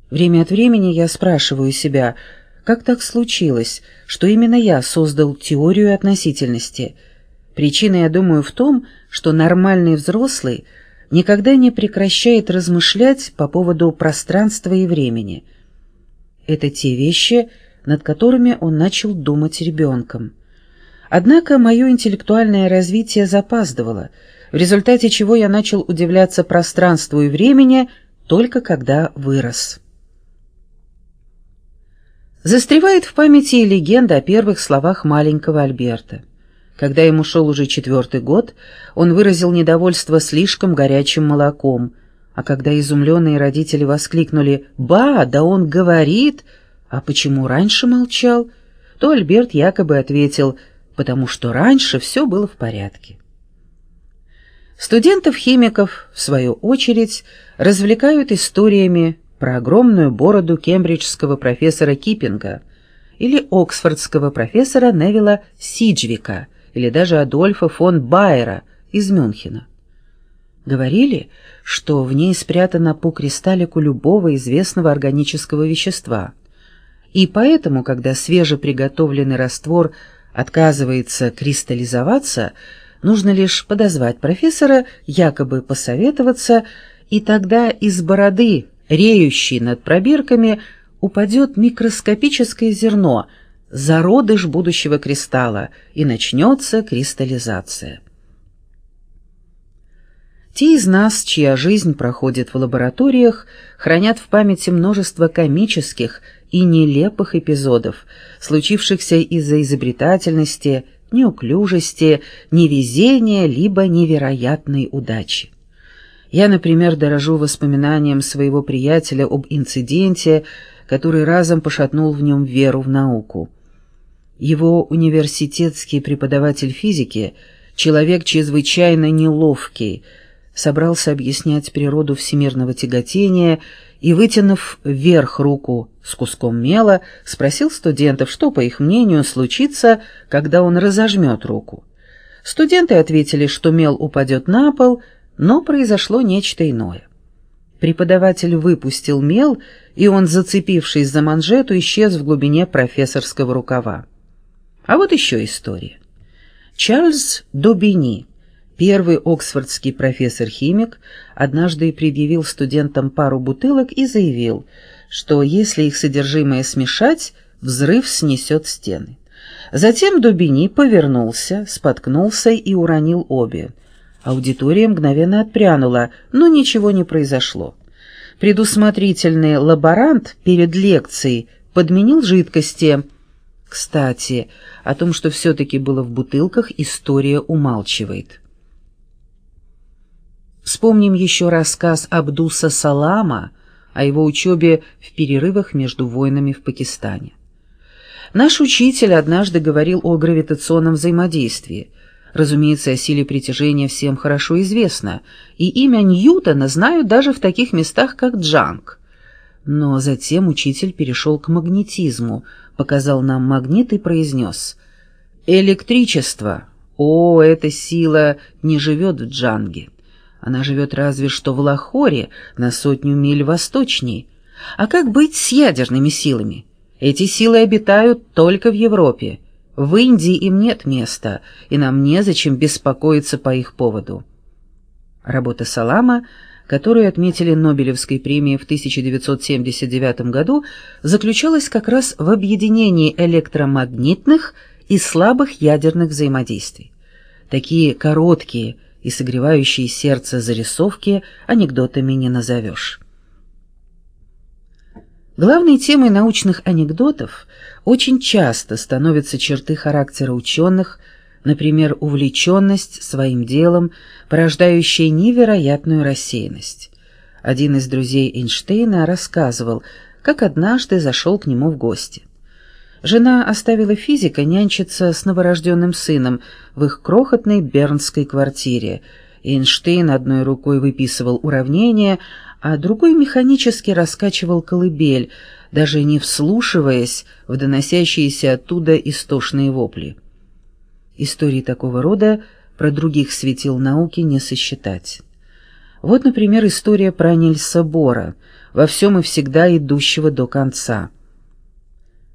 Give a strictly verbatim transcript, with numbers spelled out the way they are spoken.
Время от времени я спрашиваю себя, как так случилось, что именно я создал теорию относительности. Причина, я думаю, в том, что нормальный взрослый никогда не прекращает размышлять по поводу пространства и времени. Это те вещи, над которыми он начал думать ребенком. Однако мое интеллектуальное развитие запаздывало, в результате чего я начал удивляться пространству и времени только когда вырос. Застревает в памяти и легенда о первых словах маленького Альберта. Когда ему шел уже четвертый год, он выразил недовольство слишком горячим молоком, а когда изумленные родители воскликнули «Ба, да он говорит!», а почему раньше молчал, то Альберт якобы ответил «потому что раньше все было в порядке». Студентов-химиков, в свою очередь, развлекают историями про огромную бороду кембриджского профессора Киппинга или оксфордского профессора Невилла Сиджвика или даже Адольфа фон Байера из Мюнхена. Говорили, что в ней спрятано по кристаллику любого известного органического вещества, и поэтому, когда свежеприготовленный раствор отказывается кристаллизоваться, нужно лишь подозвать профессора, якобы посоветоваться, и тогда из бороды, реющей над пробирками, упадет микроскопическое зерно, зародыш будущего кристалла, и начнется кристаллизация. Те из нас, чья жизнь проходит в лабораториях, хранят в памяти множество комических и нелепых эпизодов, случившихся из-за изобретательности, неуклюжести, невезения либо невероятной удачи. Я, например, дорожу воспоминанием своего приятеля об инциденте, который разом пошатнул в нем веру в науку. Его университетский преподаватель физики, человек чрезвычайно неловкий, собрался объяснять природу всемирного тяготения и, вытянув вверх руку с куском мела, спросил студентов, что, по их мнению, случится, когда он разожмет руку. Студенты ответили, что мел упадет на пол, но произошло нечто иное. Преподаватель выпустил мел, и он, зацепившись за манжету, исчез в глубине профессорского рукава. А вот еще история. Чарльз Добини, первый оксфордский профессор-химик, однажды предъявил студентам пару бутылок и заявил, что если их содержимое смешать, взрыв снесет стены. Затем Добини повернулся, споткнулся и уронил обе. Аудитория мгновенно отпрянула, но ничего не произошло. Предусмотрительный лаборант перед лекцией подменил жидкости. Кстати, о том, что все-таки было в бутылках, история умалчивает. Вспомним еще рассказ Абдуса Салама о его учебе в перерывах между войнами в Пакистане. Наш учитель однажды говорил о гравитационном взаимодействии. Разумеется, о силе притяжения всем хорошо известно, и имя Ньютона знают даже в таких местах, как Джанг. Но затем учитель перешел к магнетизму, показал нам магнит и произнес: «Электричество, о, эта сила не живет в Джанге. Она живет разве что в Лахоре, на сотню миль восточней. А как быть с ядерными силами? Эти силы обитают только в Европе. В Индии им нет места, и нам незачем беспокоиться по их поводу». Работа Салама, которую отметили Нобелевской премией в тысяча девятьсот семьдесят девятом году, заключалась как раз в объединении электромагнитных и слабых ядерных взаимодействий. Такие короткие и согревающие сердце зарисовки анекдотами не назовешь. Главной темой научных анекдотов очень часто становятся черты характера ученых, например, увлеченность своим делом, порождающая невероятную рассеянность. Один из друзей Эйнштейна рассказывал, как однажды зашел к нему в гости. Жена оставила физика нянчиться с новорожденным сыном в их крохотной бернской квартире. Эйнштейн одной рукой выписывал уравнения, а другой механически раскачивал колыбель, даже не вслушиваясь в доносящиеся оттуда истошные вопли. Истории такого рода про других светил науки не сосчитать. Вот, например, история про Нильса Бора. во всем и всегда идущего до конца.